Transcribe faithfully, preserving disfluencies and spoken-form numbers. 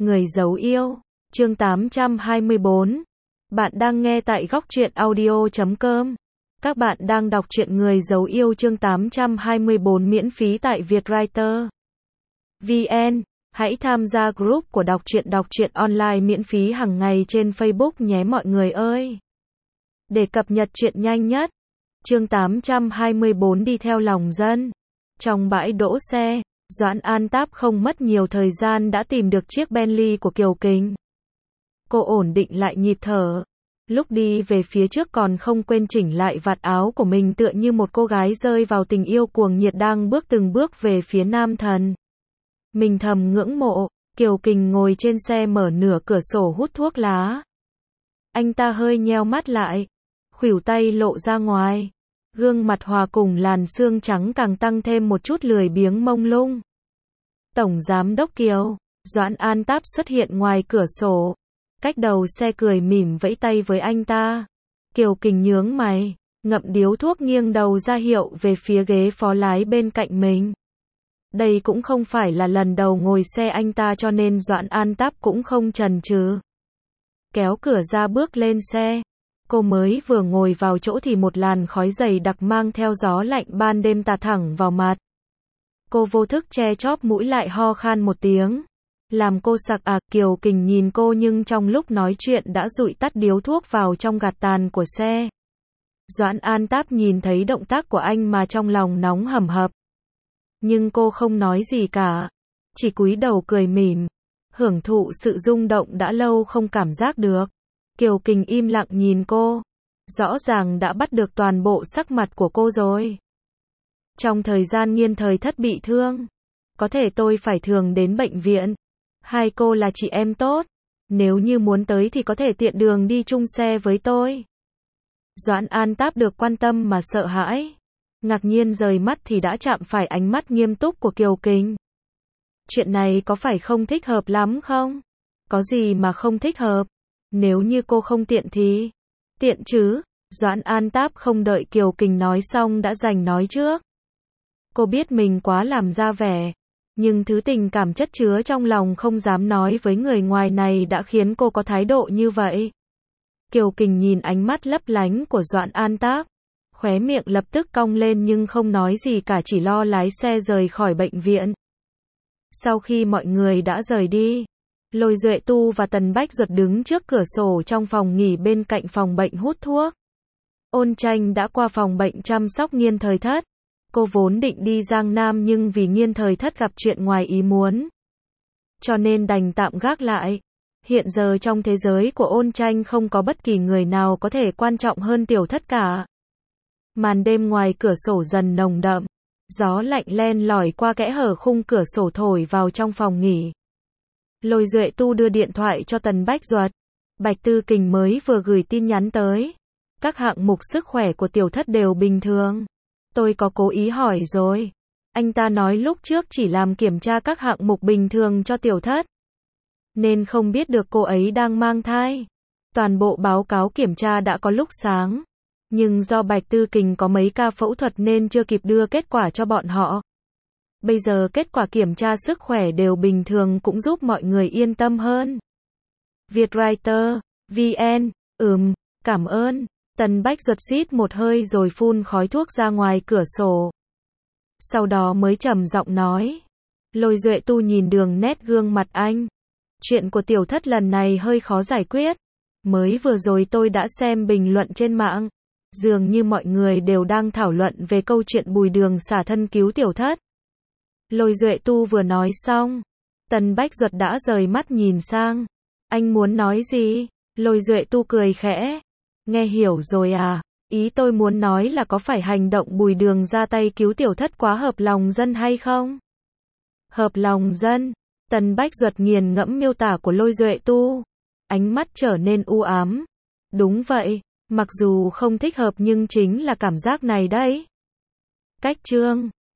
Người giấu yêu, chương tám trăm hai mươi bốn. Bạn đang nghe tại góc truyện audio chấm com. Các bạn đang đọc truyện Người giấu yêu chương tám trăm hai mươi bốn miễn phí tại Vietwriter. vê en. Hãy tham gia group của đọc truyện đọc truyện online miễn phí hàng ngày trên Facebook nhé mọi người ơi. Để cập nhật truyện nhanh nhất. Chương tám trăm hai mươi bốn đi theo lòng dân. Trong bãi đỗ xe, Doãn An Táp không mất nhiều thời gian đã tìm được chiếc Bentley của Kiều Kình. Cô ổn định lại nhịp thở. Lúc đi về phía trước còn không quên chỉnh lại vạt áo của mình tựa như một cô gái rơi vào tình yêu cuồng nhiệt đang bước từng bước về phía nam thần. Mình thầm ngưỡng mộ, Kiều Kình ngồi trên xe mở nửa cửa sổ hút thuốc lá. Anh ta hơi nheo mắt lại, khuỷu tay lộ ra ngoài. Gương mặt hòa cùng làn xương trắng càng tăng thêm một chút lười biếng mông lung. Tổng Giám đốc Kiều, Doãn An Táp xuất hiện ngoài cửa sổ. Cách đầu xe cười mỉm vẫy tay với anh ta. Kiều Kình nhướng mày, ngậm điếu thuốc nghiêng đầu ra hiệu về phía ghế phó lái bên cạnh mình. Đây cũng không phải là lần đầu ngồi xe anh ta cho nên Doãn An Táp cũng không chần chừ. Kéo cửa ra bước lên xe. Cô mới vừa ngồi vào chỗ thì một làn khói dày đặc mang theo gió lạnh ban đêm tạt thẳng vào mặt. Cô vô thức che chóp mũi lại ho khan một tiếng. Làm cô sặc à, Kiều Kình nhìn cô nhưng trong lúc nói chuyện đã dụi tắt điếu thuốc vào trong gạt tàn của xe. Doãn An Táp nhìn thấy động tác của anh mà trong lòng nóng hầm hập. Nhưng cô không nói gì cả. Chỉ cúi đầu cười mỉm. Hưởng thụ sự rung động đã lâu không cảm giác được. Kiều Kình im lặng nhìn cô. Rõ ràng đã bắt được toàn bộ sắc mặt của cô rồi. Trong thời gian Nghiên Thời Thất bị thương, có thể tôi phải thường đến bệnh viện. Hai cô là chị em tốt. Nếu như muốn tới thì có thể tiện đường đi chung xe với tôi. Doãn An Táp được quan tâm mà sợ hãi. Ngạc nhiên rời mắt thì đã chạm phải ánh mắt nghiêm túc của Kiều Kình. Chuyện này có phải không thích hợp lắm không? Có gì mà không thích hợp? Nếu như cô không tiện thì... Tiện chứ? Doãn An Táp không đợi Kiều Kình nói xong đã giành nói trước. Cô biết mình quá làm ra vẻ. Nhưng thứ tình cảm chất chứa trong lòng không dám nói với người ngoài này đã khiến cô có thái độ như vậy. Kiều Kình nhìn ánh mắt lấp lánh của Doãn An Táp. Khóe miệng lập tức cong lên nhưng không nói gì cả, chỉ lo lái xe rời khỏi bệnh viện. Sau khi mọi người đã rời đi, Lôi Duệ Tu và Tần Bách Duật đứng trước cửa sổ trong phòng nghỉ bên cạnh phòng bệnh hút thuốc. Ôn Tranh đã qua phòng bệnh chăm sóc Nghiên Thời Thất. Cô vốn định đi Giang Nam nhưng vì Nghiên Thời Thất gặp chuyện ngoài ý muốn, cho nên đành tạm gác lại. Hiện giờ trong thế giới của Ôn Tranh không có bất kỳ người nào có thể quan trọng hơn Tiểu Thất cả. Màn đêm ngoài cửa sổ dần nồng đậm. Gió lạnh len lỏi qua kẽ hở khung cửa sổ thổi vào trong phòng nghỉ. Lôi Duệ Tu đưa điện thoại cho Tần Bách Duật. Bạch Tư Kình mới vừa gửi tin nhắn tới. Các hạng mục sức khỏe của Tiểu Thất đều bình thường. Tôi có cố ý hỏi rồi. Anh ta nói lúc trước chỉ làm kiểm tra các hạng mục bình thường cho Tiểu Thất, nên không biết được cô ấy đang mang thai. Toàn bộ báo cáo kiểm tra đã có lúc sáng. Nhưng do Bạch Tư Kình có mấy ca phẫu thuật nên chưa kịp đưa kết quả cho bọn họ. Bây giờ kết quả kiểm tra sức khỏe đều bình thường cũng giúp mọi người yên tâm hơn. Vietwriter, vê en, ừm, cảm ơn. Tần Bách Duật xít một hơi rồi phun khói thuốc ra ngoài cửa sổ. Sau đó mới trầm giọng nói. Lôi Duệ Tu nhìn đường nét gương mặt anh. Chuyện của Tiểu Thất lần này hơi khó giải quyết. Mới vừa rồi tôi đã xem bình luận trên mạng. Dường như mọi người đều đang thảo luận về câu chuyện Bùi Đường xả thân cứu Tiểu Thất. Lôi Duệ Tu vừa nói xong, Tần Bách Duật đã rời mắt nhìn sang. Anh muốn nói gì? Lôi Duệ Tu cười khẽ. Nghe hiểu rồi à? Ý tôi muốn nói là có phải hành động Bùi Đường ra tay cứu Tiểu Thất quá hợp lòng dân hay không? Hợp lòng dân? Tần Bách Duật nghiền ngẫm miêu tả của Lôi Duệ Tu. Ánh mắt trở nên u ám. Đúng vậy. Mặc dù không thích hợp nhưng chính là cảm giác này đấy. Cách chương